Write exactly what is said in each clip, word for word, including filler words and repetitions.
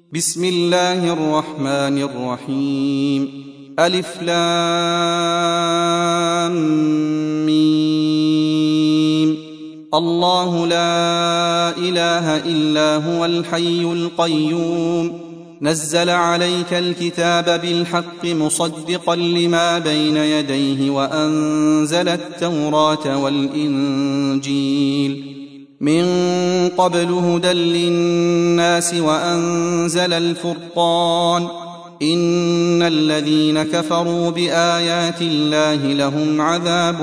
بسم الله الرحمن الرحيم. ألف لام ميم. الله لا إله إلا هو الحي القيوم نزل عليك الكتاب بالحق مصدقا لما بين يديه وأنزل التوراة والإنجيل من قبل هدى للناس وأنزل الفرقان إن الذين كفروا بآيات الله لهم عذاب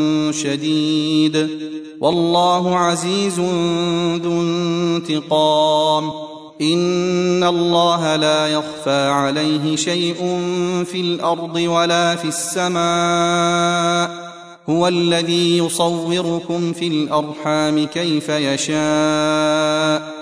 شديد والله عزيز ذو انتقام. إن الله لا يخفى عليه شيء في الأرض ولا في السماء هو الذي يصوركم في الأرحام كيف يشاء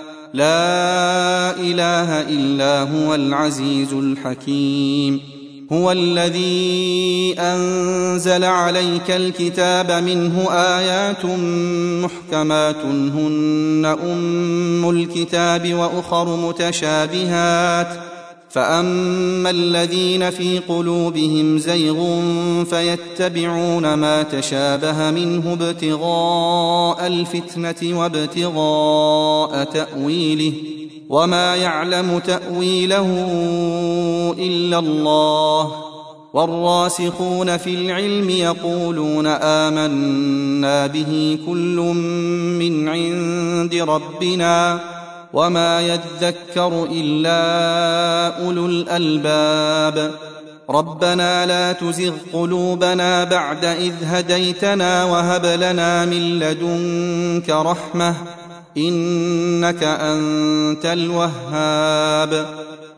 لا إله إلا هو العزيز الحكيم. هو الذي أنزل عليك الكتاب منه آيات محكمات هن أم الكتاب وأخر متشابهات فأما الذين في قلوبهم زيغ فيتبعون ما تشابه منه ابتغاء الفتنة وابتغاء تأويله وما يعلم تأويله إلا الله والراسخون في العلم يقولون آمنا به كل من عند ربنا وما يذكر إلا أولو الألباب. ربنا لا تزغ قلوبنا بعد إذ هديتنا وهب لنا من لدنك رحمة إنك أنت الوهاب.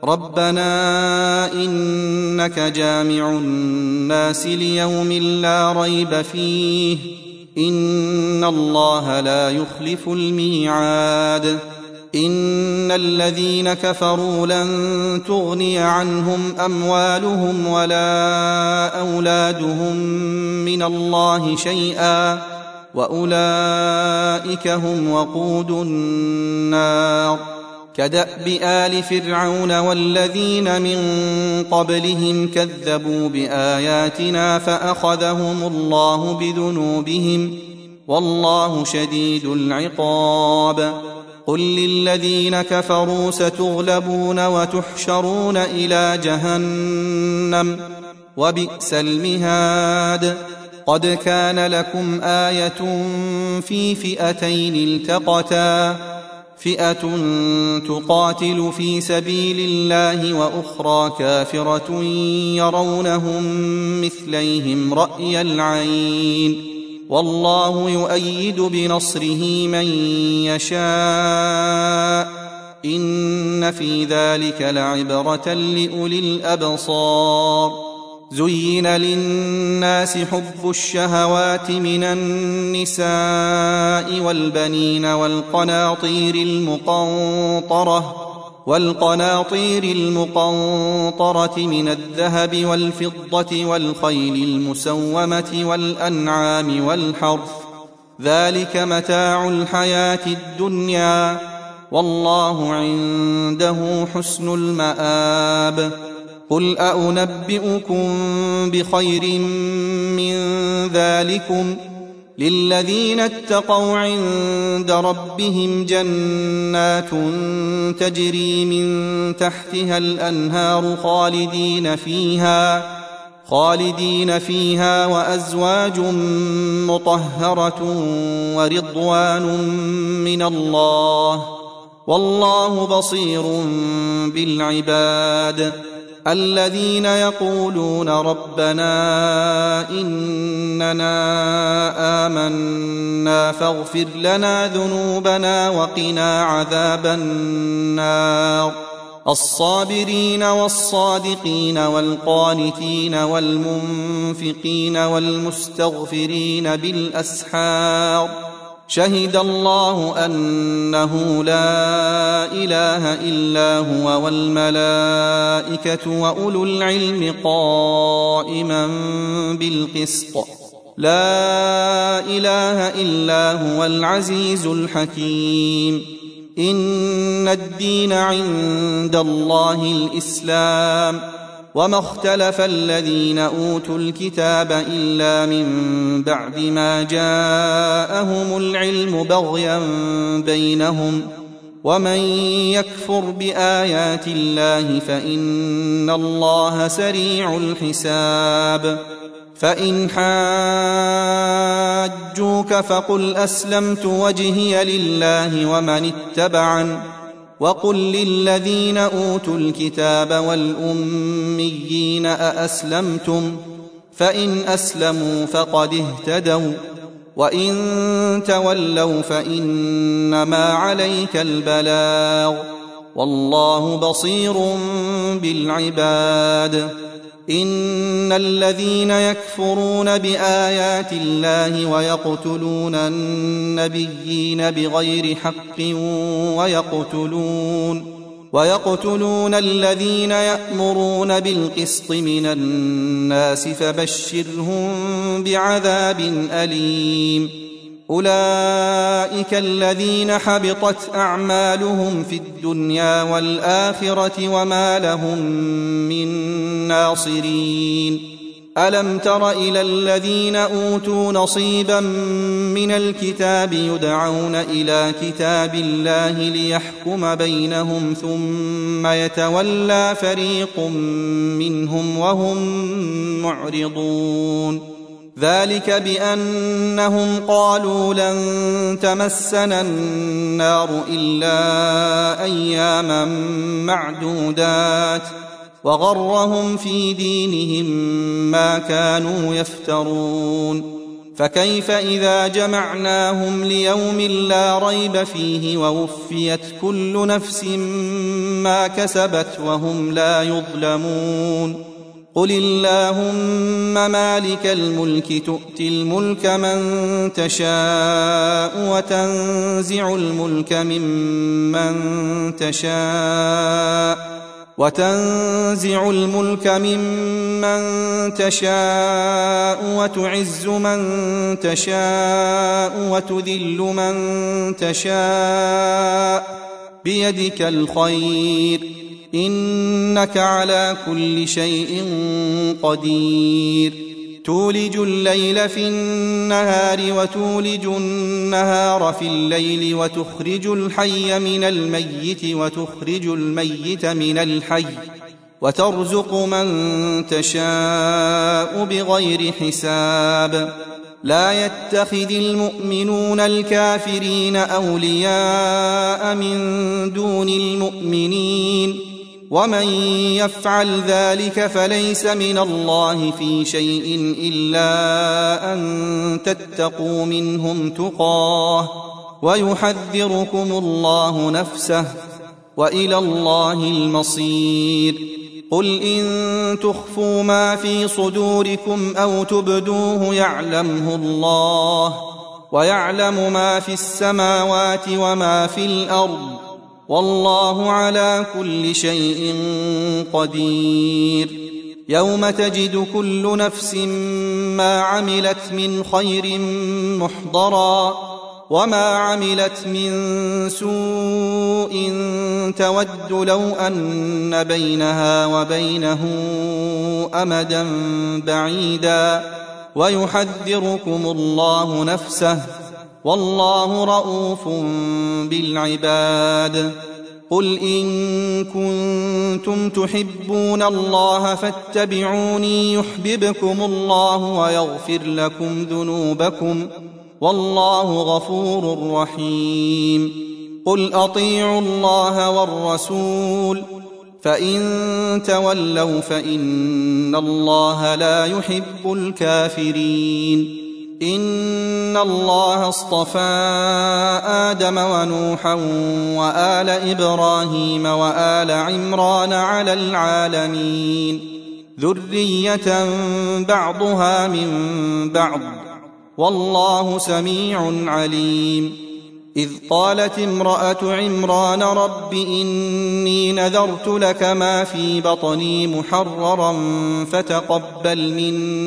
ربنا إنك جامع الناس ليوم لا ريب فيه إن الله لا يخلف الميعاد. إن الذين كفروا لن تغني عنهم أموالهم ولا أولادهم من الله شيئا وأولئك هم وقود النار. كدأب آل فرعون والذين من قبلهم كذبوا بآياتنا فأخذهم الله بذنوبهم والله شديد العقاب. قل للذين كفروا ستغلبون وتحشرون إلى جهنم وبئس المهاد. قد كان لكم آية في فئتين التقتا فئة تقاتل في سبيل الله وأخرى كافرة يرونهم مثليهم رأي العين والله يؤيد بنصره من يشاء إن في ذلك لعبرة لأولي الأبصار. زين للناس حب الشهوات من النساء والبنين والقناطير المقنطرة والقناطير المقنطرة من الذهب والفضة والخيل المسومة والأنعام والحرث ذلك متاع الحياة الدنيا والله عنده حسن المآب. قل أنبئكم بخير من ذلكم للذين اتقوا عند ربهم جنات تجري من تحتها الأنهار خالدين فيها خالدين فيها وأزواج مطهرة ورضوان من الله والله بصير بالعباد. الذين يقولون ربنا إننا آمنا فاغفر لنا ذنوبنا وقنا عذاب النار. الصابرين والصادقين والقانتين والمنفقين والمستغفرين بالأسحار. شهد الله أنه لا إله إلا هو والملائكة وأولو العلم قائما بالقسط لا إله إلا هو العزيز الحكيم. إن الدين عند الله الإسلام وما اختلف الذين أوتوا الكتاب إلا من بعد ما جاءهم العلم بغيا بينهم ومن يكفر بآيات الله فإن الله سريع الحساب فإن حاجوك فقل أسلمت وجهي لله ومن اتبعن وقل للذين أوتوا الكتاب والأميين أأسلمتم فإن أسلموا فقد اهتدوا وإن تولوا فإنما عليك البلاغ والله بصير بالعباد إن الذين يكفرون بآيات الله ويقتلون النبيين بغير حق ويقتلون ويقتلون الذين يأمرون بالقسط من الناس فبشرهم بعذاب أليم أولئك الذين حبطت أعمالهم في الدنيا والآخرة وما لهم من ناصرين ألم تر إلى الذين أوتوا نصيبا من الكتاب يدعون إلى كتاب الله ليحكم بينهم ثم يتولى فريق منهم وهم معرضون ذلك بأنهم قالوا لن تمسنا النار إلا أياما معدودات وغرهم في دينهم ما كانوا يفترون فكيف إذا جمعناهم ليوم لا ريب فيه ووفيت كل نفس ما كسبت وهم لا يظلمون قل اللهم مالك الملك تؤتي الملك من تشاء وتنزع الملك ممن تشاء وتنزع الملك ممن تشاء وتعز من تشاء وتذل من تشاء بيدك الخير إنك على كل شيء قدير تولج الليل في النهار وتولج النهار في الليل وتخرج الحي من الميت وتخرج الميت من الحي وترزق من تشاء بغير حساب لا يتخذ المؤمنون الكافرين أولياء من دون المؤمنين ومن يفعل ذلك فليس من الله في شيء إلا أن تتقوا منهم تقاه ويحذركم الله نفسه وإلى الله المصير قل إن تخفوا ما في صدوركم أو تبدوه يعلمه الله ويعلم ما في السماوات وما في الأرض والله على كل شيء قدير يوم تجد كل نفس ما عملت من خير محضرا وما عملت من سوء تود لو أن بينها وبينه أمدا بعيدا ويحذركم الله نفسه والله رؤوف بالعباد قل إن كنتم تحبون الله فاتبعوني يحببكم الله ويغفر لكم ذنوبكم والله غفور رحيم قل أطيعوا الله والرسول فإن تولوا فإن الله لا يحب الكافرين إن الله اصطفى آدم ونوحا وآل إبراهيم وآل عمران على العالمين ذرية بعضها من بعض والله سميع عليم إذ قالت امرأة عمران رب إني نذرت لك ما في بطني محررا فتقبل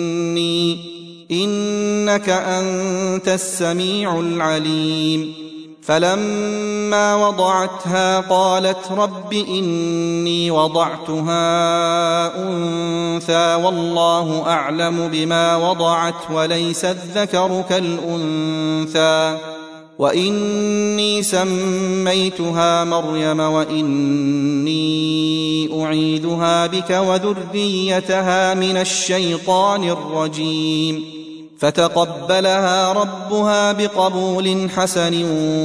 مني إنك أنت السميع العليم فلما وضعتها قالت رب إني وضعتها أنثى والله أعلم بما وضعت وليس الذكر كالأنثى وإني سميتها مريم وإني أعيذها بك وذريتها من الشيطان الرجيم فتقبلها ربها بقبول حسن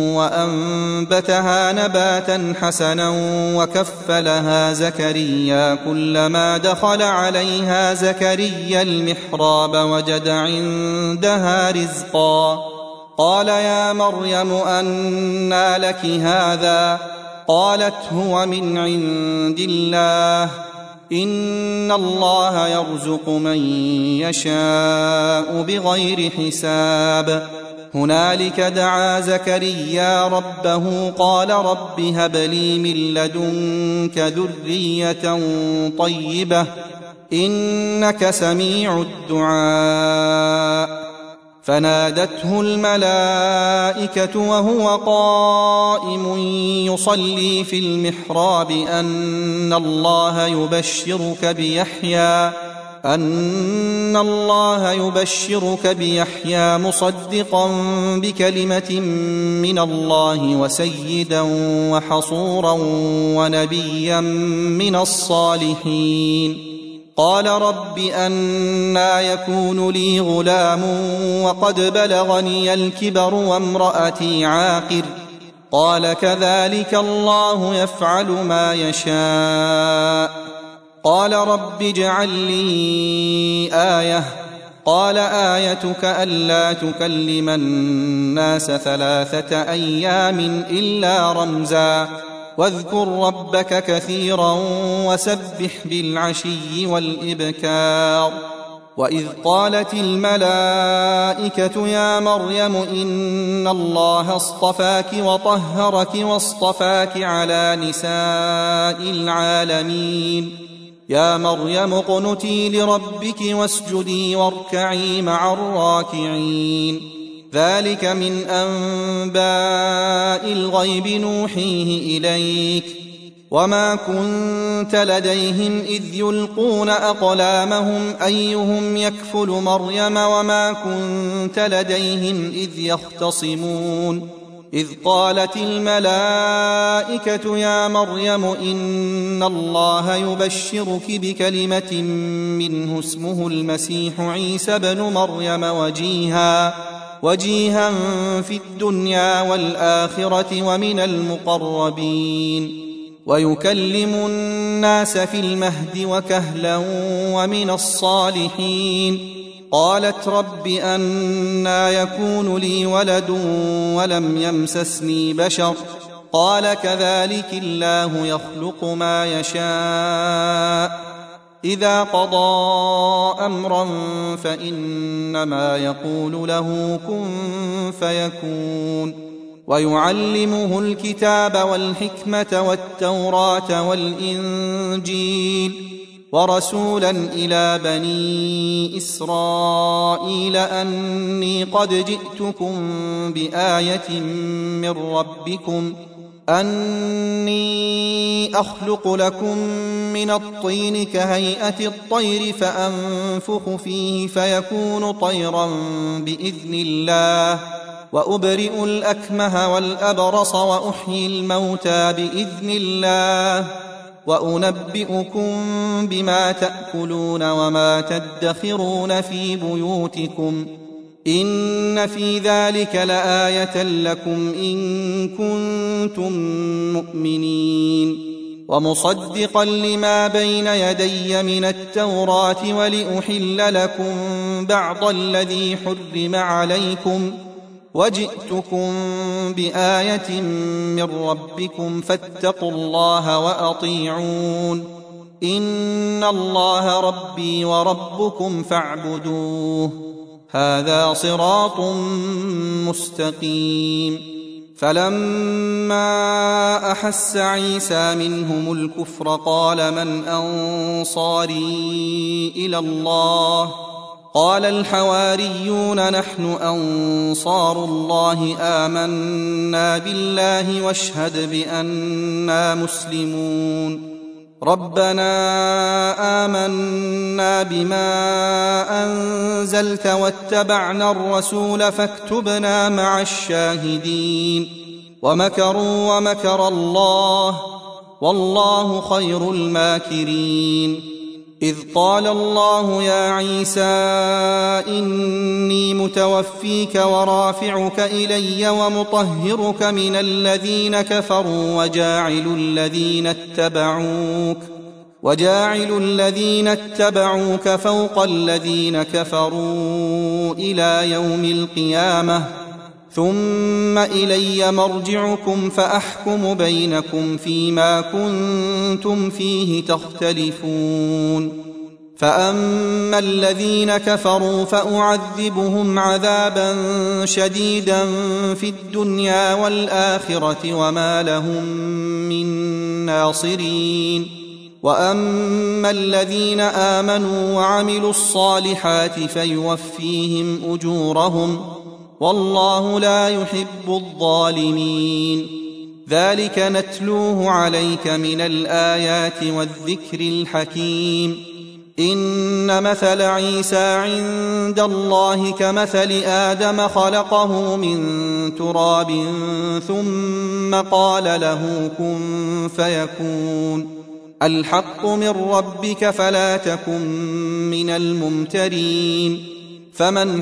وأنبتها نباتا حسنا وكفلها زكريا كلما دخل عليها زكريا المحراب وجد عندها رزقا قال يا مريم أنى لك هذا قالت هو من عند الله إن الله يرزق من يشاء بغير حساب هنالك دعا زكريا ربه قال رب هب لي من لدنك ذرية طيبة إنك سميع الدعاء فنادته الملائكة وهو قائم يصلي في المحراب أن الله يبشرك بيحيى أن الله يبشرك بيحيى مصدقا بكلمة من الله وسيدا وحصورا ونبيا من الصالحين قال رب أنى يكون لي غلام وقد بلغني الكبر وامرأتي عاقر قال كذلك الله يفعل ما يشاء قال رب اجعل لي آية قال آيتك ألا تكلم الناس ثلاثة أيام إلا رمزا واذكر ربك كثيرا وسبح بالعشي والإبكار وإذ قالت الملائكة يا مريم إن الله اصطفاك وطهرك واصطفاك على نساء العالمين يا مريم اقنتي لربك واسجدي واركعي مع الراكعين ذلك من أنباء الغيب نوحيه إليك وما كنت لديهم إذ يلقون أقلامهم أيهم يكفل مريم وما كنت لديهم إذ يختصمون إذ قالت الملائكة يا مريم إن الله يبشرك بكلمة منه اسمه المسيح عيسى بن مريم وجيها وجيها في الدنيا والآخرة ومن المقربين ويكلم الناس في المهد وكهلا ومن الصالحين قالت رب أنى يكون لي ولد ولم يمسسني بشر قال كذلك الله يخلق ما يشاء إذا قضى أمرا فإنما يقول له كن فيكون ويعلمه الكتاب والحكمة والتوراة والإنجيل ورسولا إلى بني إسرائيل أني قد جئتكم بآية من ربكم أني أخلق لكم من الطين كهيئة الطير فأنفخ فيه فيكون طيرا بإذن الله وأبرئ الأكمه والأبرص وأحيي الموتى بإذن الله وأنبئكم بما تأكلون وما تدخرون في بيوتكم إن في ذلك لآية لكم إن كنتم مؤمنين ومصدقا لما بين يدي من التوراة ولأحل لكم بعض الذي حرم عليكم وجئتكم بآية من ربكم فاتقوا الله وأطيعون إن الله ربي وربكم فاعبدوه هذا صراط مستقيم فلما أحس عيسى منهم الكفر قال من أنصاري إلى الله قال الحواريون نحن أنصار الله آمنا بالله واشهد بأننا مسلمون ربنا آمنا بما أنزلت واتبعنا الرسول فاكتبنا مع الشاهدين ومكروا ومكر الله والله خير الماكرين إذ قال الله يا عيسى إني متوفيك ورافعك إلي ومطهرك من الذين كفروا وجاعل الذين اتبعوك وجاعل الذين اتبعوك فوق الذين كفروا إلى يوم القيامة ثم إلي مرجعكم فأحكم بينكم فيما كنتم فيه تختلفون فأما الذين كفروا فأعذبهم عذابا شديدا في الدنيا والآخرة وما لهم من ناصرين وأما الذين آمنوا وعملوا الصالحات فيوفيهم أجورهم والله لا يحب الظالمين ذلك نتلوه عليك من الآيات والذكر الحكيم إن مثل عيسى عند الله كمثل آدم خلقه من تراب ثم قال له كن فيكون الحق من ربك فلا تكن من الممترين فمن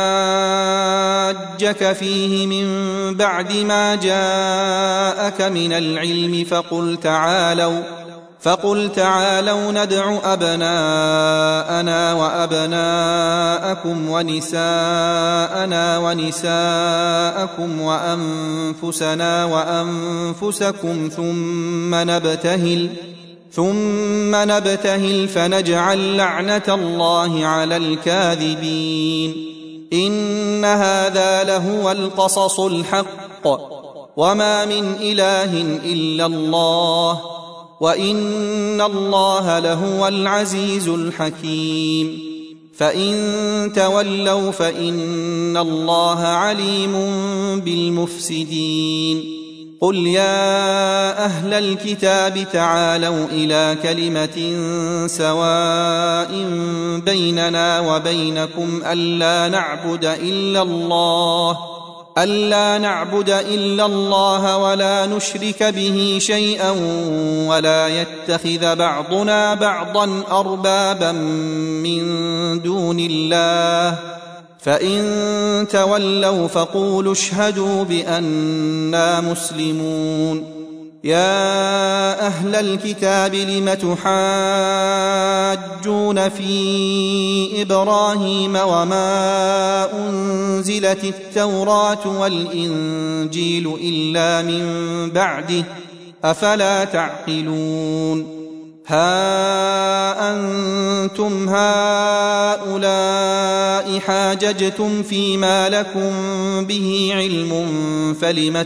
حاجك فيه من بعد ما جاءك من العلم فقل تعالوا فقل تعالوا ندع أبناءنا وأبناءكم ونساءنا ونساءكم وأنفسنا وأنفسكم ثم نبتهل ثم نبتهل فنجعل لعنة الله على الكاذبين إن هذا لهو القصص الحق وما من إله إلا الله وإن الله لهو العزيز الحكيم فإن تولوا فإن الله عليم بالمفسدين قل يا أهل الكتاب تعالوا إلى كلمة سواء بيننا وبينكم ألا نعبد إلا الله ألا نعبد إلا الله ولا نشرك به شيئا ولا يتخذ بعضنا بعضا أربابا من دون الله فإن تولوا فقولوا اشهدوا بأننا مسلمون يا أهل الكتاب لم تحاجون في إبراهيم وما أنزلت التوراة والإنجيل إلا من بعده أفلا تعقلون ها أنتم هؤلاء حاججتم فيما لكم به علم فلم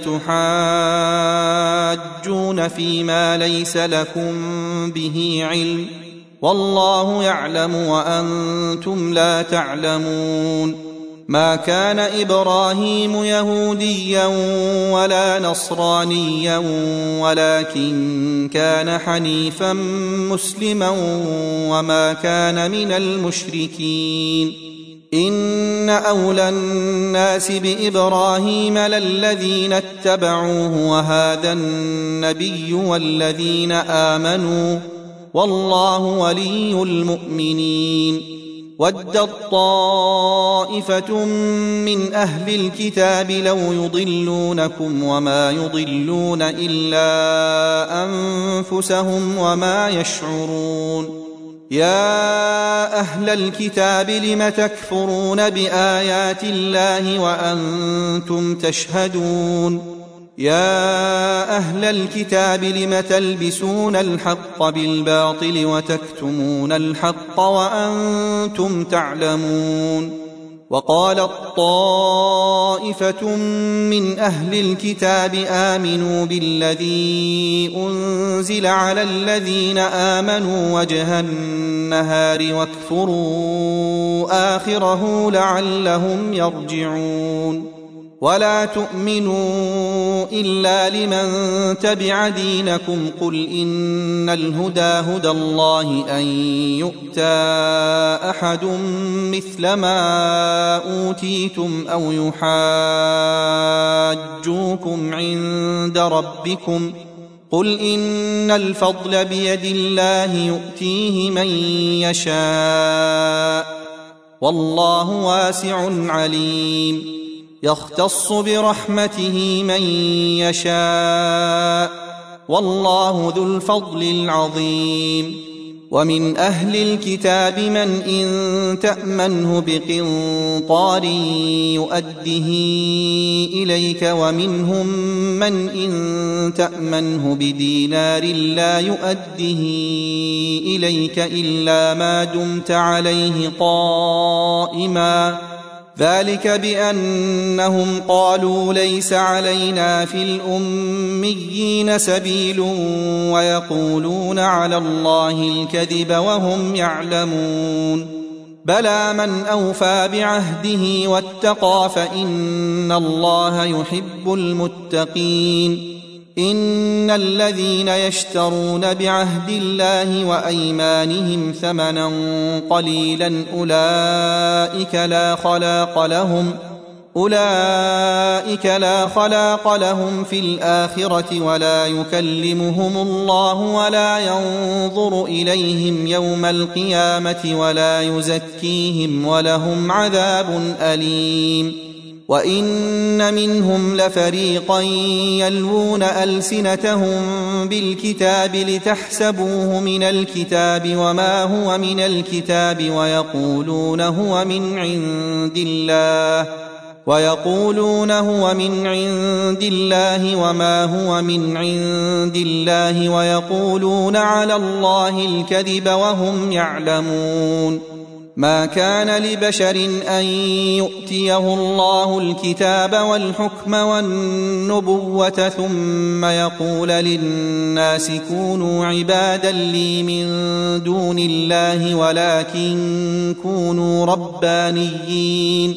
تحاجون فيما ليس لكم به علم والله يعلم وأنتم لا تعلمون ما كان إبراهيم يهوديا ولا نصرانيا ولكن كان حنيفا مسلما وما كان من المشركين إن أولى الناس بإبراهيم للذين اتبعوه وهذا النبي والذين آمنوا والله ولي المؤمنين ودت طائفة من أهل الكتاب لو يضلونكم وما يضلون إلا أنفسهم وما يشعرون يا أهل الكتاب لم تكفرون بآيات الله وأنتم تشهدون يا أهل الكتاب لم تلبسون الحق بالباطل وتكتمون الحق وأنتم تعلمون وقالت طائفة من أهل الكتاب آمنوا بالذي أنزل على الذين آمنوا وجه النهار واكفروا آخره لعلهم يرجعون ولا تؤمنوا إلا لمن تبع دينكم قل إن الهدى هدى الله أن يؤتى أحد مثل ما أوتيتم أو يحاجوكم عند ربكم قل إن الفضل بيد الله يؤتيه من يشاء والله واسع عليم يختص برحمته من يشاء والله ذو الفضل العظيم ومن أهل الكتاب من إن تأمنه بقنطار يؤده إليك ومنهم من إن تأمنه بدينار لا يؤده إليك إلا ما دمت عليه قائما ذلك بأنهم قالوا ليس علينا في الأميين سبيل ويقولون على الله الكذب وهم يعلمون بلى من أوفى بعهده واتقى فإن الله يحب المتقين إن الذين يشترون بعهد الله وأيمانهم ثمنا قليلا أولئك لا خلاق لهم أولئك لا خلاق لهم في الآخرة ولا يكلمهم الله ولا ينظر إليهم يوم القيامة ولا يزكيهم ولهم عذاب أليم وإن منهم لفريقا يلوون ألسنتهم بالكتاب لتحسبوه من الكتاب وما هو من الكتاب ويقولون هو من عند الله ويقولون هو من عند الله وما هو من عند الله ويقولون على الله الكذب وهم يعلمون ما كان لبشر أن يؤتيه الله الكتاب والحكم والنبوة ثم يقول للناس كونوا عبادا لي من دون الله ولكن كونوا ربانيين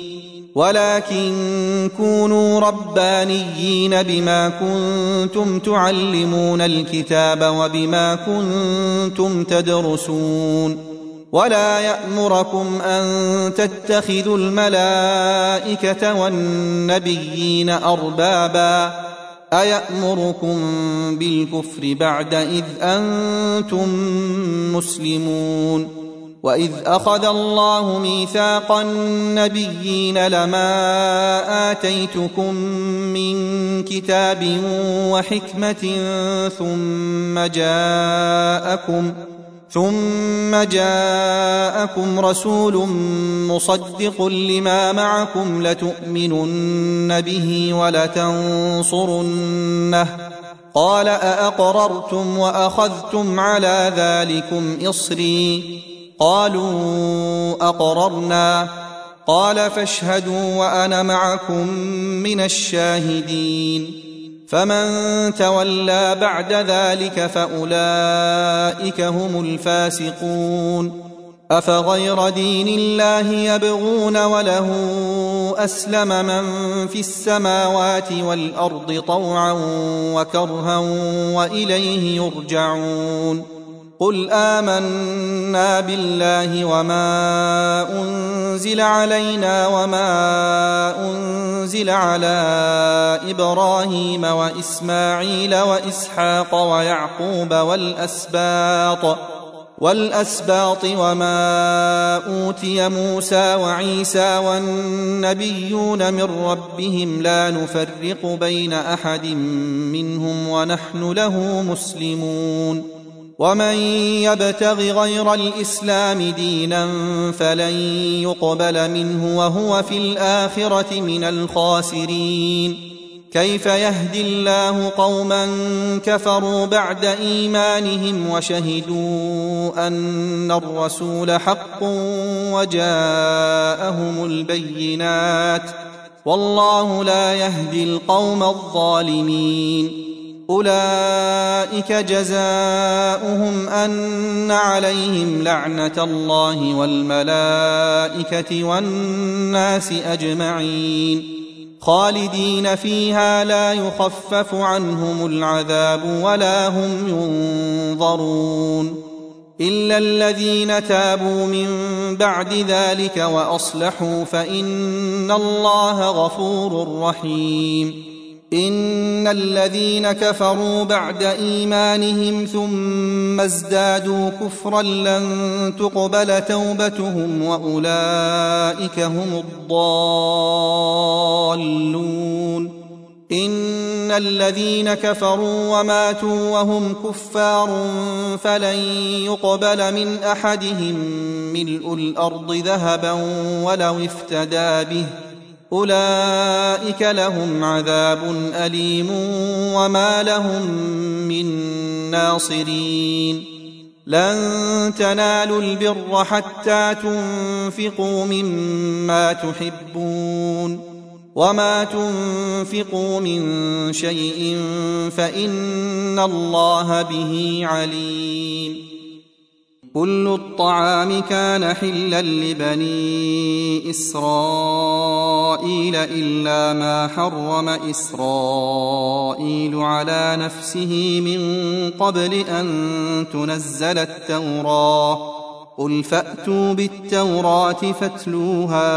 ولكن كونوا ربانيين بما كنتم تعلمون الكتاب وبما كنتم تدرسون ولا يأمركم أن تتخذوا الملائكة والنبيين أربابا أيأمركم بالكفر بعد إذ أنتم مسلمون وإذ أخذ الله ميثاق النبيين لما آتيتكم من كتاب وحكمة ثم جاءكم ثم جاءكم رسول مصدق لما معكم لتؤمنن به ولتنصرنه قال أأقررتم وأخذتم على ذلكم إصري قالوا أقررنا قال فاشهدوا وأنا معكم من الشاهدين فمن تولى بعد ذلك فأولئك هم الفاسقون أفغير دين الله يبغون وله أسلم من في السماوات والأرض طوعا وكرها وإليه يرجعون قل آمنا بالله وما أنزل علينا وما أنزل على إبراهيم وإسماعيل وإسحاق ويعقوب والأسباط والأسباط وما أوتي موسى وعيسى والنبيون من ربهم لا نفرق بين أحد منهم ونحن له مسلمون ومن يبتغ غير الإسلام دينا فلن يقبل منه وهو في الآخرة من الخاسرين كيف يهدي الله قوما كفروا بعد إيمانهم وشهدوا أن الرسول حق وجاءهم البينات والله لا يهدي القوم الظالمين أولئك جزاؤهم أن عليهم لعنة الله والملائكة والناس أجمعين خالدين فيها لا يخفف عنهم العذاب ولا هم ينظرون إلا الذين تابوا من بعد ذلك وأصلحوا فإن الله غفور رحيم إن الذين كفروا بعد إيمانهم ثم ازدادوا كفرا لن تقبل توبتهم وأولئك هم الضالون إن الذين كفروا وماتوا وهم كفار فلن يقبل من أحدهم ملء الأرض ذهبا ولو افتدى به أولئك لهم عذاب أليم وما لهم من ناصرين لن تنالوا البر حتى تنفقوا مما تحبون وما تنفقوا من شيء فإن الله به عليم كل الطعام كان حلا لبني إسرائيل إلا ما حرم إسرائيل على نفسه من قبل أن تنزل التوراة قل فأتوا بالتوراة فاتلوها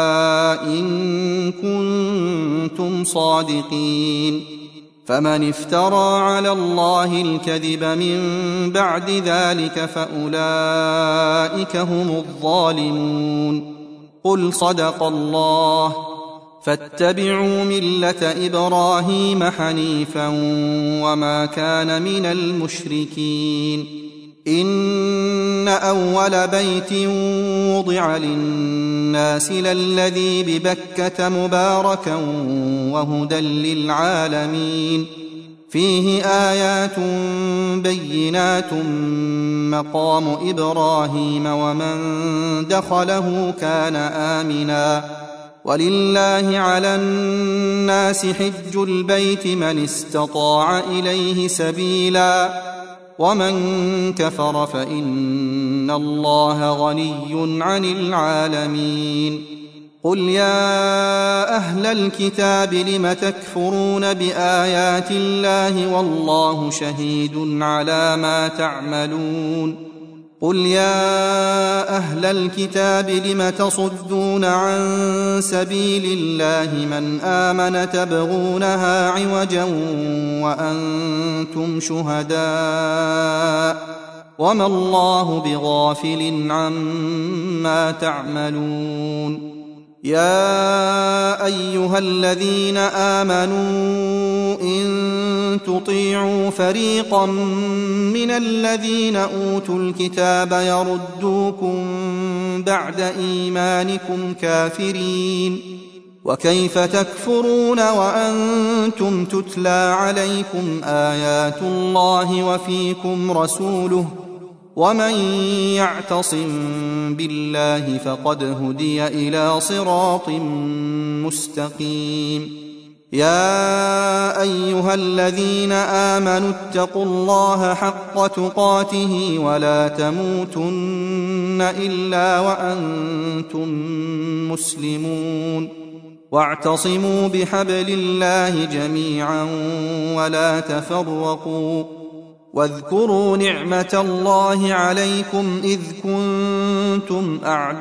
إن كنتم صادقين فمن افترى على الله الكذب من بعد ذلك فأولئك هم الظالمون قل صدق الله فاتبعوا ملة إبراهيم حنيفا وما كان من المشركين إن أول بيت وضع للناس للذي ببكة مباركا وهدى للعالمين فيه آيات بينات مقام إبراهيم ومن دخله كان آمنا ولله على الناس حج البيت من استطاع إليه سبيلا ومن كفر فإن الله غني عن العالمين قل يا أهل الكتاب لم تكفرون بآيات الله والله شهيد على ما تعملون قل يا أهل الكتاب لم تصدون عن سبيل الله من آمن تبغونها عوجا وأنتم شهداء وما الله بغافل عما تعملون يا أيها الذين آمنوا إن تطيعوا فريقا من الذين أوتوا الكتاب يردوكم بعد إيمانكم كافرين وكيف تكفرون وأنتم تتلى عليكم آيات الله وفيكم رسوله ومن يعتصم بالله فقد هدي إلى صراط مستقيم يا أيها الذين آمنوا اتقوا الله حق تقاته ولا تموتن إلا وأنتم مسلمون واعتصموا بحبل الله جميعا ولا تفرقوا واذكروا نعمة الله عليكم إذ كنتم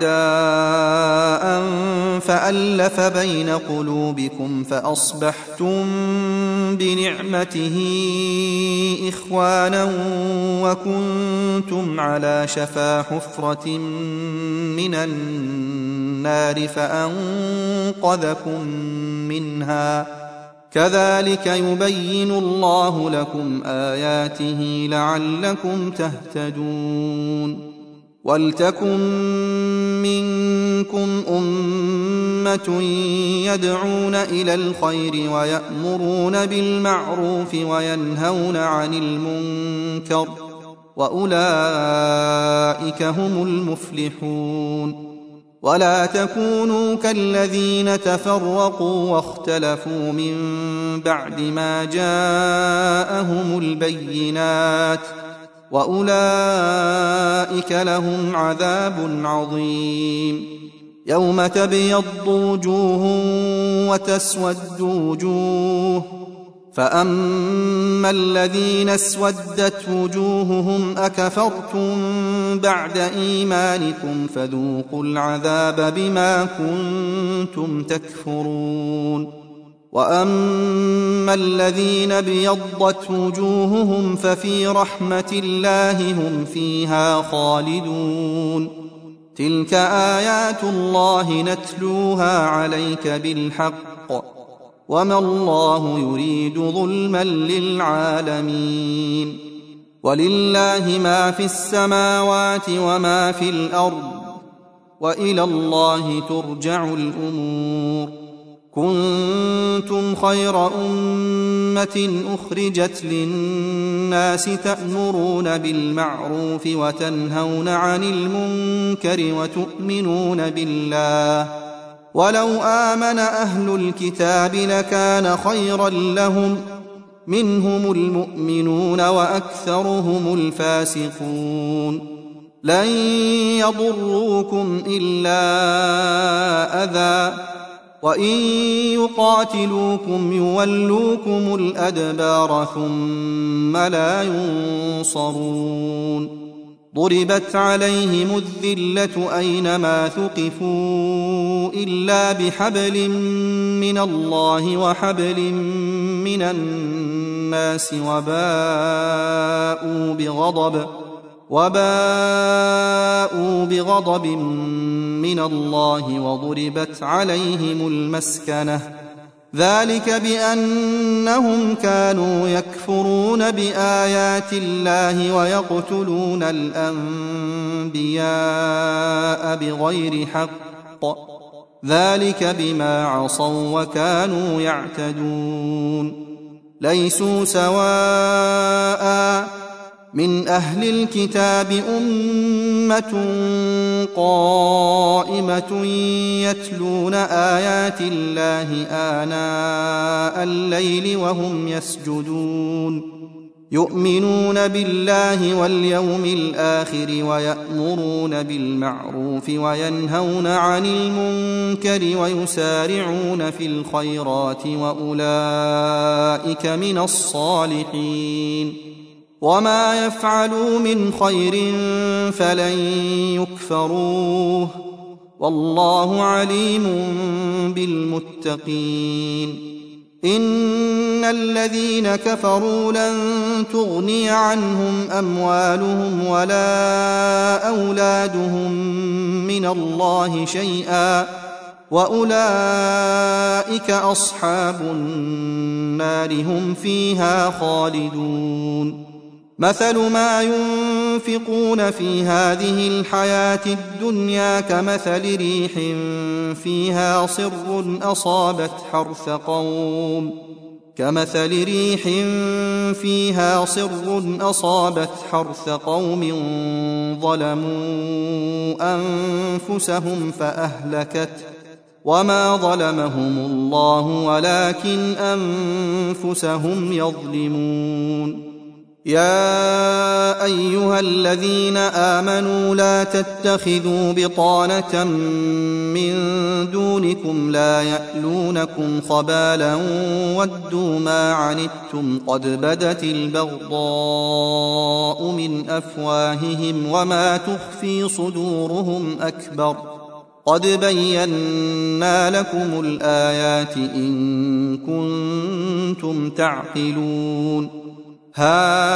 أعداء فألف بين قلوبكم فأصبحتم بنعمته إخوانا وكنتم على شفا حفرة من النار فأنقذكم منها كذلك يبين الله لكم آياته لعلكم تهتدون ولتكن منكم أمة يدعون إلى الخير ويأمرون بالمعروف وينهون عن المنكر وأولئك هم المفلحون. ولا تكونوا كالذين تفرقوا واختلفوا من بعد ما جاءهم البينات وأولئك لهم عذاب عظيم. يوم تبيض وجوه وتسود وجوه، فأما الذين اسودت وجوههم أكفرتم بعد إيمانكم فذوقوا العذاب بما كنتم تكفرون. وأما الذين ابيضت وجوههم ففي رحمة الله هم فيها خالدون. تلك آيات الله نتلوها عليك بالحق، وما الله يريد ظلما للعالمين. ولله ما في السماوات وما في الأرض، وإلى الله ترجع الأمور. كنتم خير أمة أخرجت للناس تأمرون بالمعروف وتنهون عن المنكر وتؤمنون بالله. ولو آمن أهل الكتاب لكان خيرا لهم، منهم المؤمنون وأكثرهم الفاسقون. لن يضروكم إلا أذى، وإن يقاتلوكم يولوكم الأدبار ثم لا ينصرون. ضربت عليهم الذلة أينما ثقفوا إلا بحبل من الله وحبل من الناس وباءوا بغضب وباءوا بغضب من الله وضربت عليهم المسكنة. ذلك بأنهم كانوا يكفرون بآيات الله ويقتلون الأنبياء بغير حق، ذلك بما عصوا وكانوا يعتدون. ليسوا سواء من أهل الكتاب أمة قائمة يتلون آيات الله آناء الليل وهم يسجدون، يؤمنون بالله واليوم الآخر ويأمرون بالمعروف وينهون عن المنكر ويسارعون في الخيرات وأولئك من الصالحين. وما يفعلوا من خير فلن يكفروه، والله عليم بالمتقين. إن الذين كفروا لن تغني عنهم أموالهم ولا أولادهم من الله شيئا، وأولئك أصحاب النار هم فيها خالدون. مثل ما ينفقون في هذه الحياة الدنيا كمثل ريح فيها صر أصابت حرث قوم كمثل ريح فيها صر أصابت حرث قوم ظلموا أنفسهم فأهلكته، وما ظلمهم الله ولكن أنفسهم يظلمون. يا أيها الذين آمنوا لا تتخذوا بطانة من دونكم لا يألونكم خبالا ودوا ما عنتم قد بدت البغضاء من أفواههم وما تخفي صدورهم أكبر. قد بينا لكم الآيات إن كنتم تعقلون. ها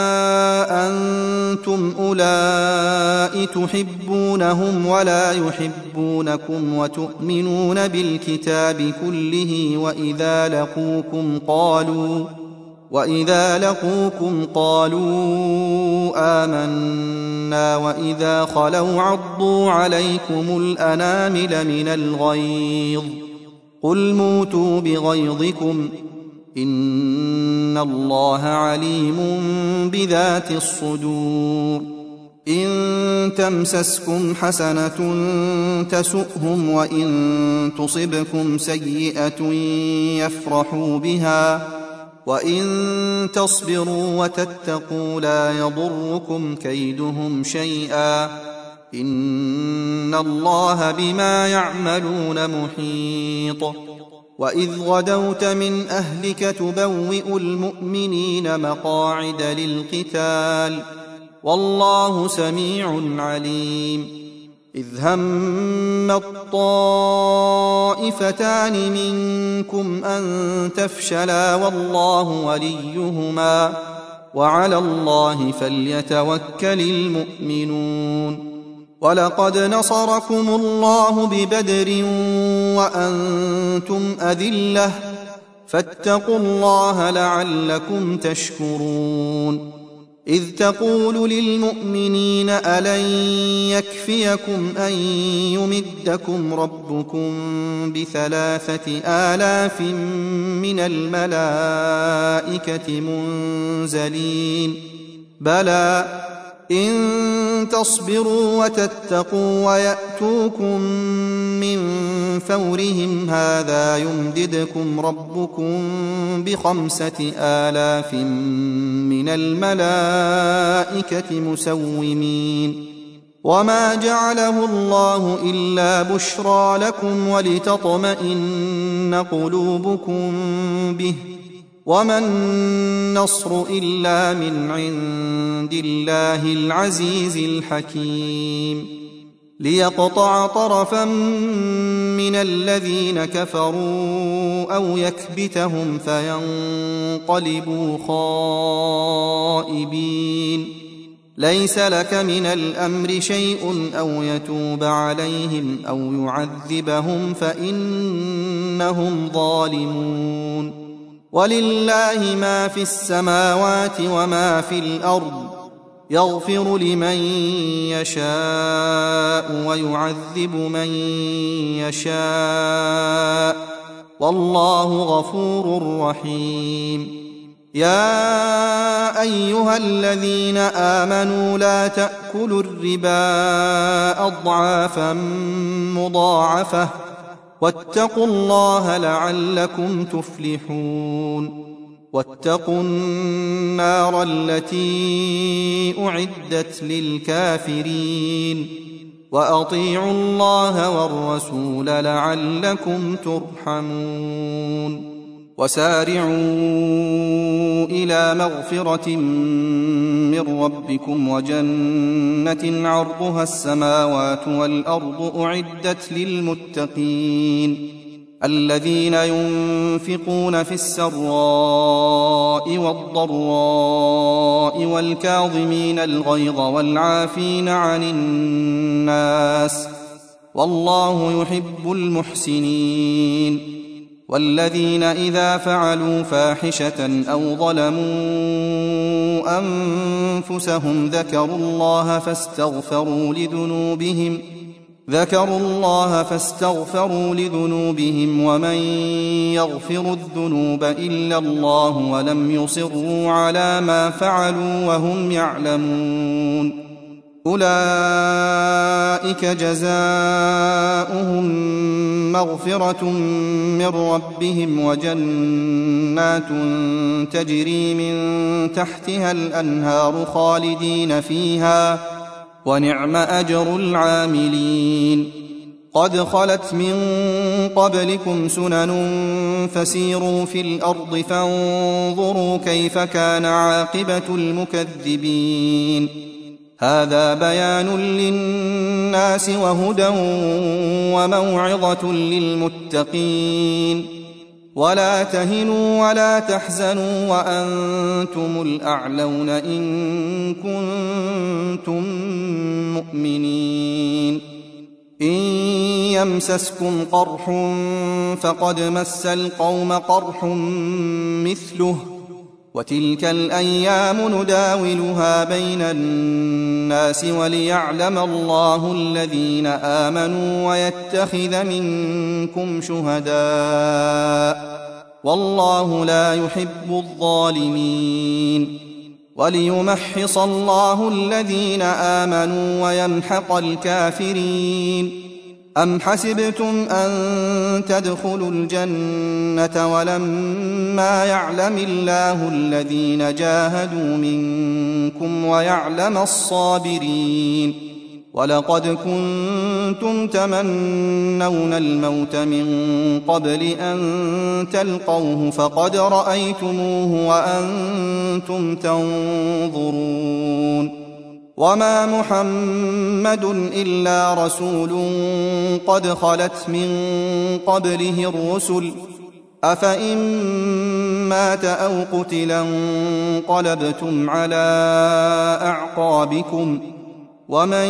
أنتم أولئك تحبونهم ولا يحبونكم وتؤمنون بالكتاب كله، وإذا لقوكم قالوا وإذا لقوكم قالوا آمنا وإذا خلوا عضوا عليكم الأنامل من الغيظ قل موتوا بغيظكم إن الله عليم بذات الصدور إن تمسسكم حسنة تسؤهم وإن تصبكم سيئة يفرحوا بها وإن تصبروا وتتقوا لا يضركم كيدهم شيئا إن الله بما يعملون محيط وإذ غدوت من أهلك تبوئ المؤمنين مقاعد للقتال والله سميع عليم إذ هم الطائفتان منكم أن تفشلا والله وليهما وعلى الله فليتوكل المؤمنون ولقد نصركم الله ببدر وأنتم أذلة فاتقوا الله لعلكم تشكرون إذ تقول للمؤمنين ألن يكفيكم أن يمدكم ربكم بثلاثة آلاف من الملائكة منزلين بلى إن تصبروا وتتقوا ويأتوكم من فورهم هذا يمددكم ربكم بخمسة آلاف من الملائكة مسومين وما جعله الله إلا بشرى لكم ولتطمئن قلوبكم به وما النصر إلا من عند الله العزيز الحكيم ليقطع طرفا من الذين كفروا أو يكبتهم فينقلبوا خائبين ليس لك من الأمر شيء أو يتوب عليهم أو يعذبهم فإنهم ظالمون ولله ما في السماوات وما في الأرض يغفر لمن يشاء ويعذب من يشاء والله غفور رحيم يا أيها الذين آمنوا لا تأكلوا الربا أضعافا مضاعفة واتقوا الله لعلكم تفلحون واتقوا النار التي أعدت للكافرين وأطيعوا الله والرسول لعلكم ترحمون وسارعوا إلى مغفرة من ربكم وجنة عرضها السماوات والأرض أعدت للمتقين الذين ينفقون في السراء والضراء والكاظمين الغيظ والعافين عن الناس والله يحب المحسنين والذين إذا فعلوا فاحشة أو ظلموا أنفسهم ذكروا الله فاستغفروا لذنوبهم ذكروا الله فاستغفروا لذنوبهم ومن يغفر الذنوب إلا الله ولم يصروا على ما فعلوا وهم يعلمون أولئك جزاؤهم مغفرة من ربهم وجنات تجري من تحتها الأنهار خالدين فيها ونعم أجر العاملين قد خلت من قبلكم سنن فسيروا في الأرض فانظروا كيف كان عاقبة المكذبين هذا بيان للناس وهدى وموعظة للمتقين ولا تهنوا ولا تحزنوا وأنتم الأعلون إن كنتم مؤمنين إن يمسسكم قرح فقد مس القوم قرح مثله وتلك الأيام نداولها بين الناس وليعلم الله الذين آمنوا ويتخذ منكم شهداء والله لا يحب الظالمين وليمحص الله الذين آمنوا ويمحق الكافرين أم حسبتم أن تدخلوا الجنة ولما يعلم الله الذين جاهدوا منكم ويعلم الصابرين ولقد كنتم تمنون الموت من قبل أن تلقوه فقد رأيتموه وأنتم تنظرون وما محمد إلا رسول قد خلت من قبله الرسل أفإن مات أو قتلا انقلبتم على أعقابكم ومن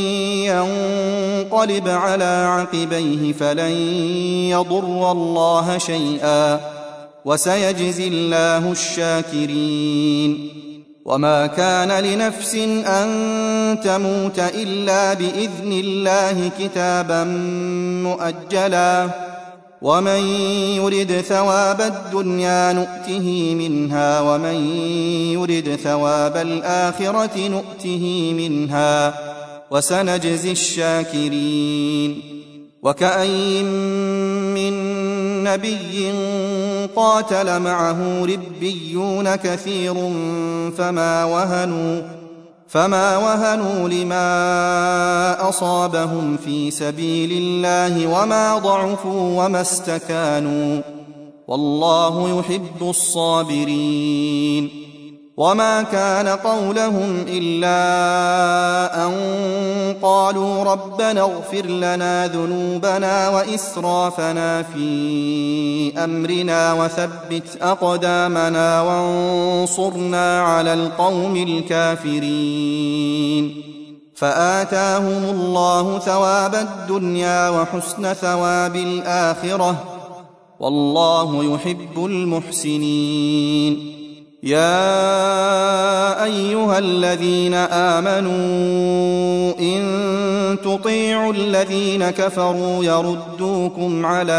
ينقلب على عقبيه فلن يضر الله شيئا وسيجزي الله الشاكرين وما كان لنفس أن تموت إلا بإذن الله كتابا مؤجلا ومن يرد ثواب الدنيا نؤته منها ومن يرد ثواب الآخرة نؤته منها وسنجزي الشاكرين وكأين من نبي قاتل معه ربيون كثير فما وهنوا فما وهنوا لما أصابهم في سبيل الله وما ضعفوا وما استكانوا والله يحب الصابرين وما كان قولهم إلا أن قالوا ربنا اغفر لنا ذنوبنا وإسرافنا في أمرنا وثبت أقدامنا وانصرنا على القوم الكافرين فآتاهم الله ثواب الدنيا وحسن ثواب الآخرة والله يحب المحسنين يا أيها الذين آمنوا إن تطيعوا الذين كفروا يردوكم على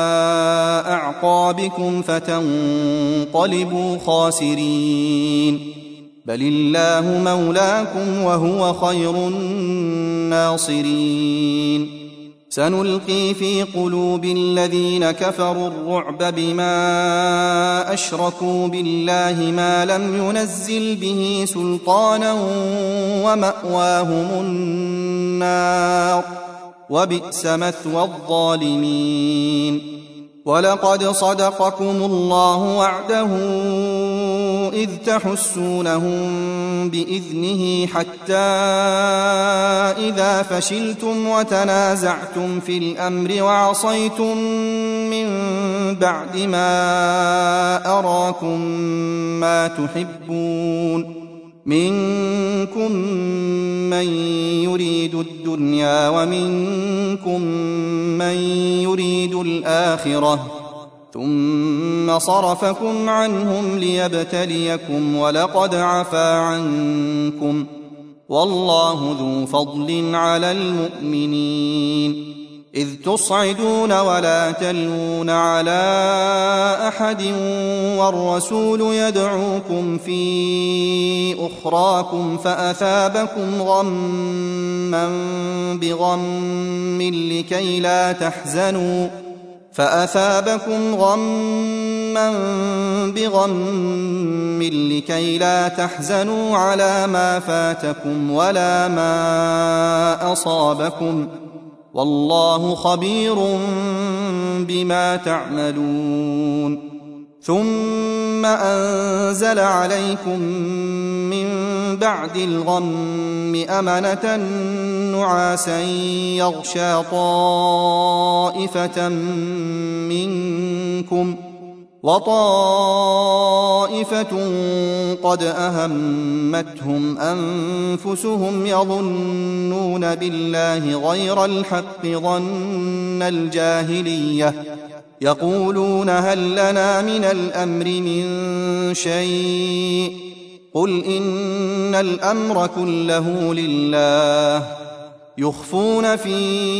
أعقابكم فتنقلبوا خاسرين بل الله مولاكم وهو خير الناصرين سنلقي في قلوب الذين كفروا الرعب بما أشركوا بالله ما لم ينزل به سلطانا ومأواهم النار وبئس مثوى الظالمين ولقد صدقكم الله وعده إذ تحسونهم بإذنه حتى إذا فشلتم وتنازعتم في الأمر وعصيتم من بعد ما أراكم ما تحبون منكم من يريد الدنيا ومنكم من يريد الآخرة ثم صرفكم عنهم ليبتليكم ولقد عفا عنكم والله ذو فضل على المؤمنين إذ تصعدون ولا تلوون على أحد والرسول يدعوكم في أخراكم فأثابكم غما بغم لكي لا تحزنوا فأثابكم غما بغم لكي لا تحزنوا على ما فاتكم ولا ما أصابكم والله خبير بما تعملون ثم أنزل عليكم من بعد الغم أمنة نعاسا يغشى طائفة منكم وطائفة قد أهمتهم أنفسهم يظنون بالله غير الحق ظن الجاهلية يقولون هل لنا من الأمر من شيء قل إن الأمر كله لله يخفون في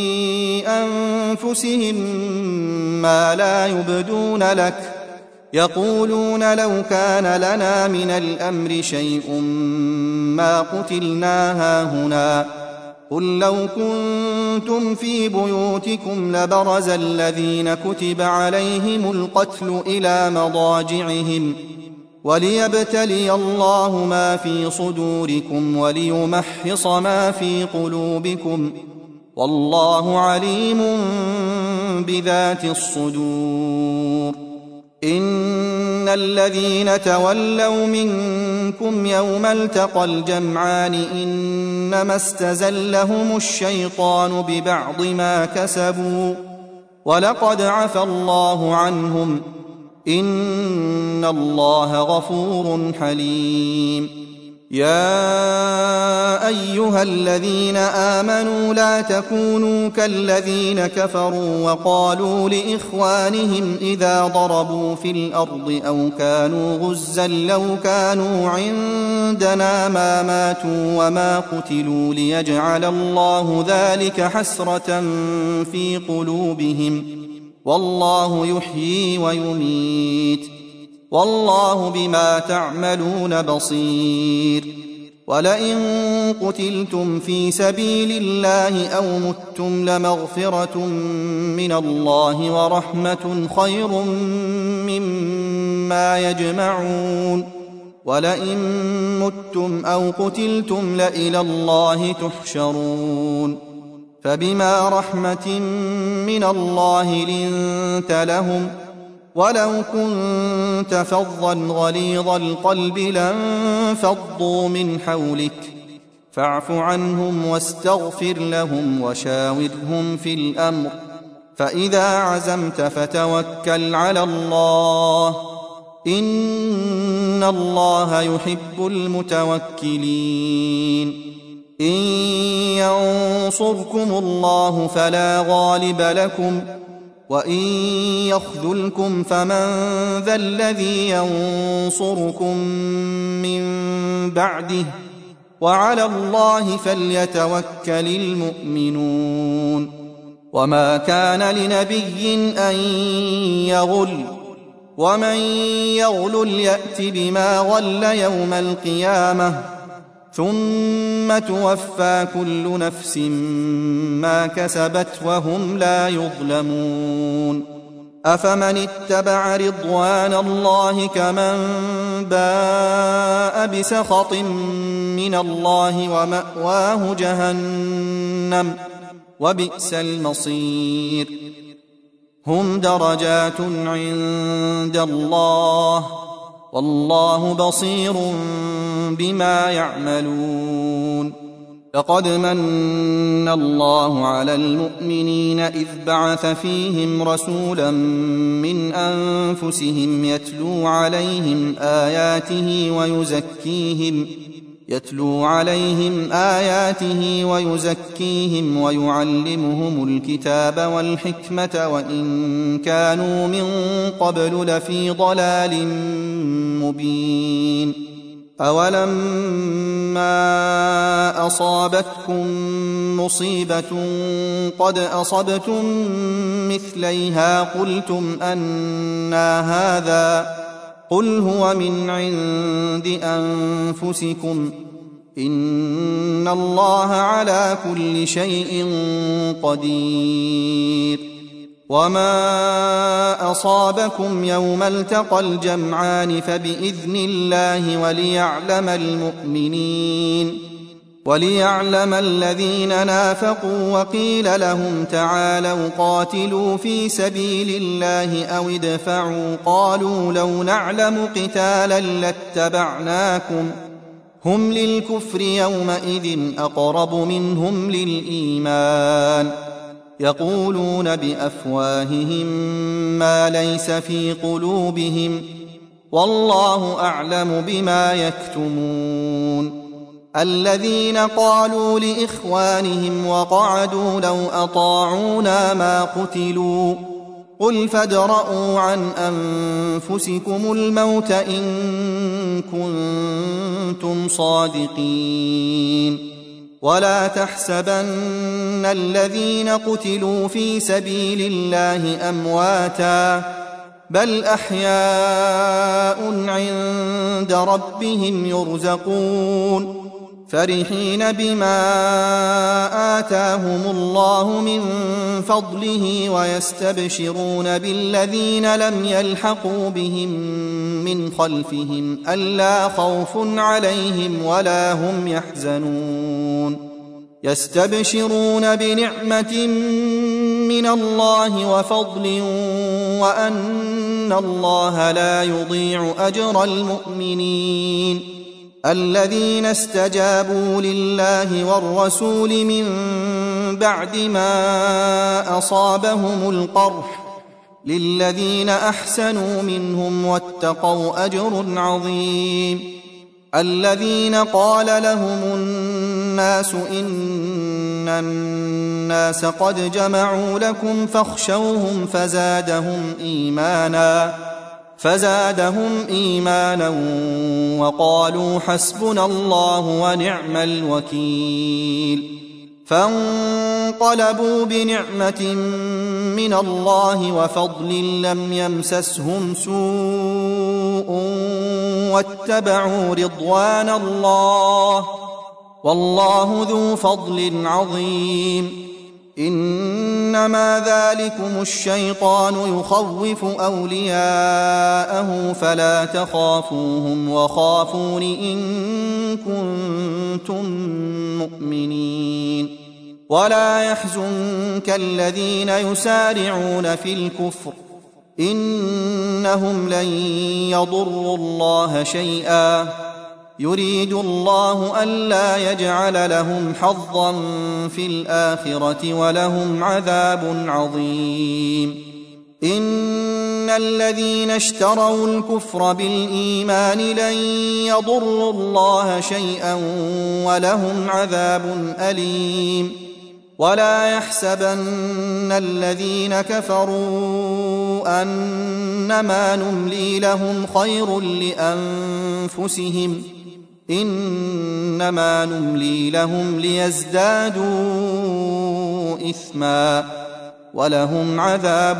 أنفسهم ما لا يبدون لك يقولون لو كان لنا من الأمر شيء ما قتلنا هاهنا قل لو كنتم في بيوتكم لبرز الذين كتب عليهم القتل إلى مضاجعهم وليبتلي الله ما في صدوركم وليمحص ما في قلوبكم والله عليم بذات الصدور إن الذين تولوا منكم يوم التقى الجمعان إنما استزلهم الشيطان ببعض ما كسبوا ولقد عفى الله عنهم إن الله غفور حليم يا أيها الذين آمنوا لا تكونوا كالذين كفروا وقالوا لإخوانهم إذا ضربوا في الأرض أو كانوا غزا لو كانوا عندنا ما ماتوا وما قتلوا ليجعل الله ذلك حسرة في قلوبهم والله يحيي ويميت والله بما تعملون بصير ولئن قتلتم في سبيل الله أو متم لمغفرة من الله ورحمة خير مما يجمعون ولئن متم أو قتلتم لإلى الله تحشرون فبما رحمة من الله لنت لهم ولو كنت فظا غليظ القلب لانفضوا من حولك فاعف عنهم واستغفر لهم وشاورهم في الأمر فإذا عزمت فتوكل على الله إن الله يحب المتوكلين إن ينصركم الله فلا غالب لكم وإن يخذلكم فمن ذا الذي ينصركم من بعده وعلى الله فليتوكل المؤمنون وما كان لنبي أن يغل ومن يغل يأت بما غل يوم القيامة ثم توفى كل نفس ما كسبت وهم لا يظلمون أفمن اتبع رضوان الله كمن باء بسخط من الله ومأواه جهنم وبئس المصير هم درجات عند الله والله بصير بما يعملون لقد من الله على المؤمنين إذ بعث فيهم رسولا من أنفسهم يتلو عليهم آياته ويزكيهم يتلو عليهم آياته ويزكيهم ويعلمهم الكتاب والحكمة وإن كانوا من قبل لفي ضلال مبين أولما أصابتكم مصيبة قد أصبتم مثليها قلتم أنى هذا قل هو من عند أنفسكم إن الله على كل شيء قدير وما أصابكم يوم التقى الجمعان فبإذن الله وليعلم المؤمنين وليعلم الذين نافقوا وقيل لهم تعالوا قاتلوا في سبيل الله أو ادفعوا قالوا لو نعلم قتالا لاتبعناكم هم للكفر يومئذ أقرب منهم للإيمان يقولون بأفواههم ما ليس في قلوبهم والله أعلم بما يكتمون الذين قالوا لإخوانهم وقعدوا لو أطاعونا ما قتلوا قل فادرءوا عن أنفسكم الموت إن كنتم صادقين ولا تحسبن الذين قتلوا في سبيل الله أمواتا بل أحياء عند ربهم يرزقون فرحين بما آتاهم الله من فضله ويستبشرون بالذين لم يلحقوا بهم من خلفهم ألا خوف عليهم ولا هم يحزنون يستبشرون بنعمة من الله وفضل وأن الله لا يضيع أجر المؤمنين الذين استجابوا لله والرسول من بعد ما أصابهم القرح للذين أحسنوا منهم واتقوا أجر عظيم الذين قال لهم الناس إن الناس قد جمعوا لكم فاخشوهم فزادهم إيمانا فزادهم إيمانا وقالوا حسبنا الله ونعم الوكيل فانقلبوا بنعمة من الله وفضل لم يمسسهم سوء واتبعوا رضوان الله والله ذو فضل عظيم إنما ذلكم الشيطان يخوف أولياءه فلا تخافوهم وخافون إن كنتم مؤمنين ولا يحزنك الذين يسارعون في الكفر إنهم لن يضروا الله شيئا يريد الله ألا يجعل لهم حظا في الآخرة ولهم عذاب عظيم إن الذين اشتروا الكفر بالإيمان لن يضروا الله شيئا ولهم عذاب أليم ولا يحسبن الذين كفروا أنما نملي لهم خير لأنفسهم إنما نملي لهم ليزدادوا إثما ولهم عذاب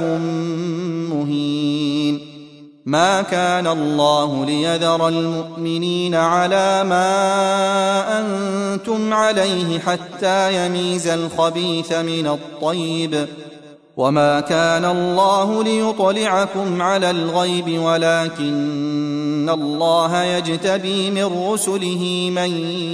مهين ما كان الله ليذر المؤمنين على ما أنتم عليه حتى يميز الخبيث من الطيب وما كان الله ليطلعكم على الغيب ولكن الله يجتبي من رسله من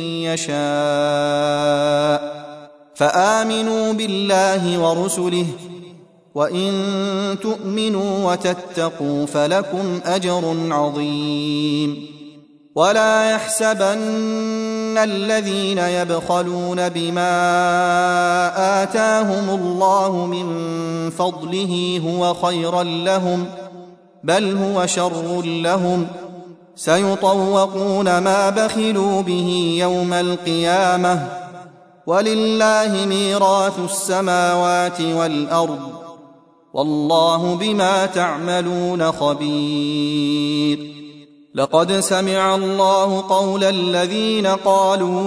يشاء فآمنوا بالله ورسله وإن تؤمنوا وتتقوا فلكم أجر عظيم ولا يحسبن الذين يبخلون بما آتاهم الله من فضله هو خيرا لهم بل هو شر لهم سيطوقون ما بخلوا به يوم القيامة ولله ميراث السماوات والأرض والله بما تعملون خبير لقد سمع الله قول الذين قالوا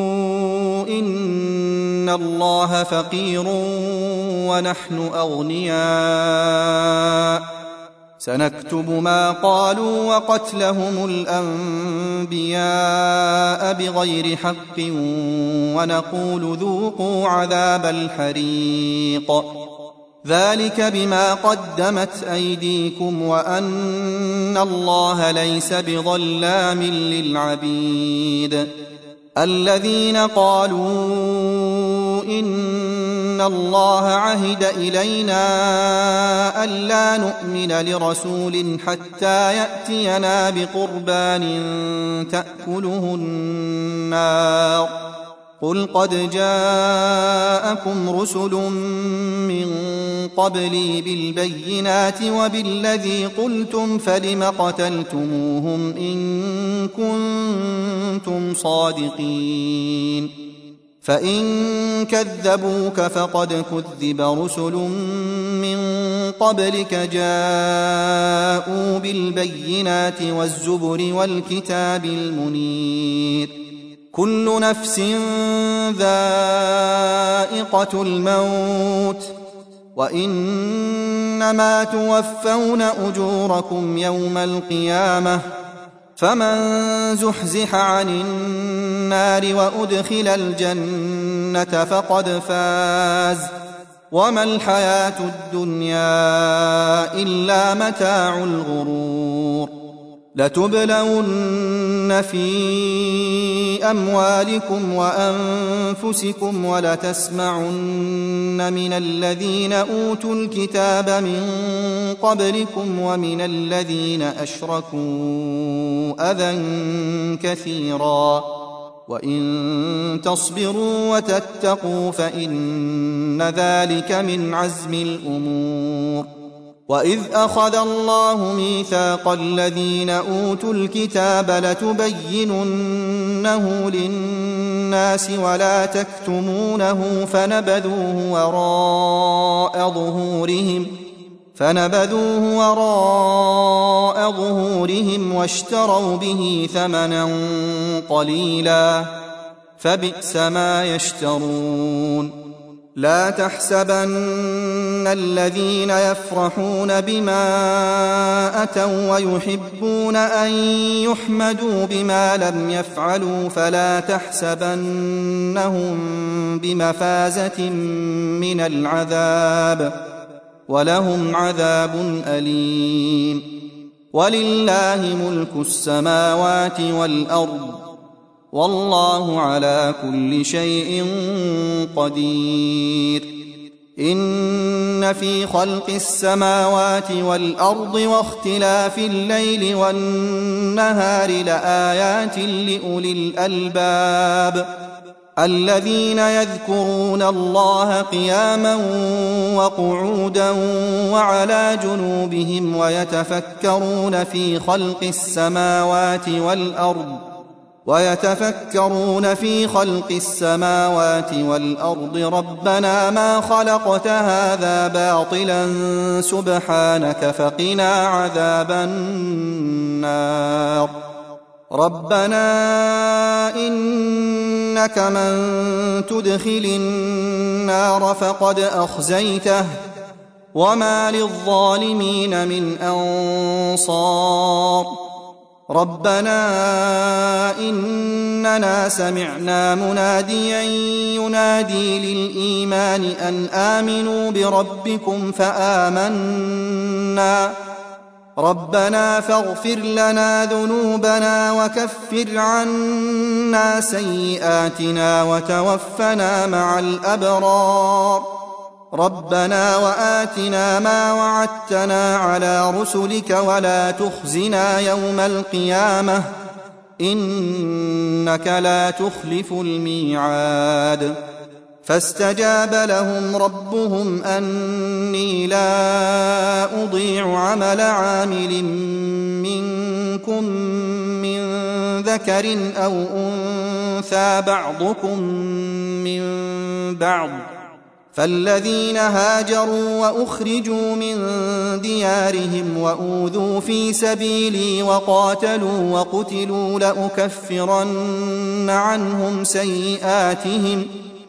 إن الله فقير ونحن أغنياء سنكتب ما قالوا وقتلهم الأنبياء بغير حق ونقول ذوقوا عذاب الحريق ذلك بما قدمت أيديكم وأن الله ليس بظلام للعبيد الذين قالوا إن الله عهد إلينا ألا نؤمن لرسول حتى يأتينا بقربان تأكله النار قل قد جاءكم رسل من قبلي بالبينات وبالذي قلتم فلم قتلتموهم إن كنتم صادقين فإن كذبوك فقد كذب رسل من قبلك جاءوا بالبينات والزبر والكتاب المنير كل نفس ذائقة الموت وإنما توفون أجوركم يوم القيامة فمن زحزح عن النار وأدخل الجنة فقد فاز وما الحياة الدنيا إلا متاع الغرور لتبلون في أموالكم وأنفسكم ولتسمعن من الذين أوتوا الكتاب من قبلكم ومن الذين أشركوا أذى كثيرا وإن تصبروا وتتقوا فإن ذلك من عزم الأمور وإذ أخذ الله ميثاق الذين أوتوا الكتاب لتبيننه للناس ولا تكتمونه فنبذوه وراء ظهورهم فنبذوه وراء ظهورهم واشتروا به ثمنا قليلا فبئس ما يشترون لا تحسبن الذين يفرحون بما أتوا ويحبون أن يحمدوا بما لم يفعلوا فلا تحسبنهم بمفازة من العذاب ولهم عذاب أليم ولله ملك السماوات والأرض والله على كل شيء قدير إن في خلق السماوات والأرض واختلاف الليل والنهار لآيات لأولي الألباب الذين يذكرون الله قياما وقعودا وعلى جنوبهم ويتفكرون في خلق السماوات والأرض ويتفكرون في خلق السماوات والأرض ربنا ما خلقت هذا باطلا سبحانك فقنا عذاب النار ربنا إنك من تدخل النار فقد أخزيته وما للظالمين من أنصار ربنا إننا سمعنا مناديا ينادي للإيمان أن آمنوا بربكم فآمنا ربنا فاغفر لنا ذنوبنا وكفر عنا سيئاتنا وتوفنا مع الأبرار ربنا وآتنا ما وعدتنا على رسلك ولا تخزنا يوم القيامة إنك لا تخلف الميعاد فاستجاب لهم ربهم أني لا أضيع عمل عامل منكم من ذكر أو أنثى بعضكم من بعض فالذين هاجروا وأخرجوا من ديارهم وأوذوا في سبيلي وقاتلوا وقتلوا لأكفرن عنهم سيئاتهم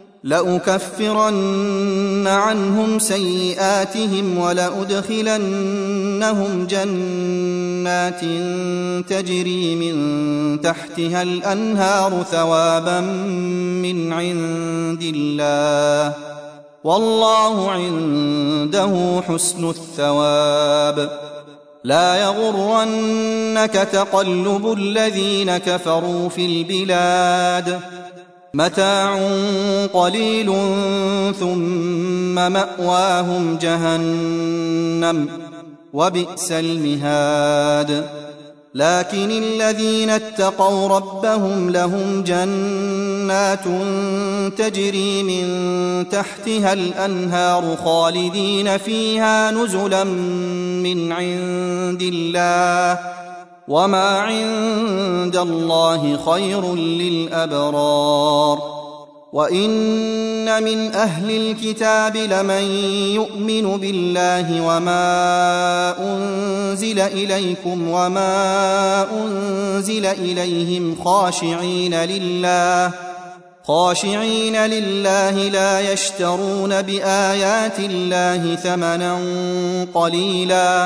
لأكفرن عنهم سيئاتهم ولأدخلنهم جنات تجري من تحتها الأنهار ثوابا من عند الله والله عنده حسن الثواب لا يغرنك تقلب الذين كفروا في البلاد متاع قليل ثم مأواهم جهنم وبئس المهاد لكن الذين اتقوا ربهم لهم جنات تجري من تحتها الأنهار خالدين فيها نزلا من عند الله وما عند الله خير للأبرار وإن من أهل الكتاب لمن يؤمن بالله وما أنزل إليكم وما أنزل إليهم خاشعين لله خاشعين لله لا يشترون بآيات الله ثمنا قليلا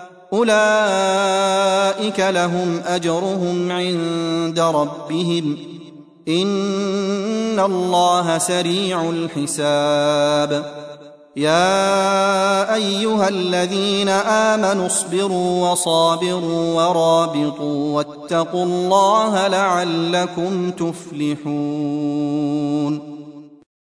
أولئك لهم أجرهم عند ربهم إن الله سريع الحساب يا أيها الذين آمنوا اصبروا وصابروا ورابطوا واتقوا الله لعلكم تفلحون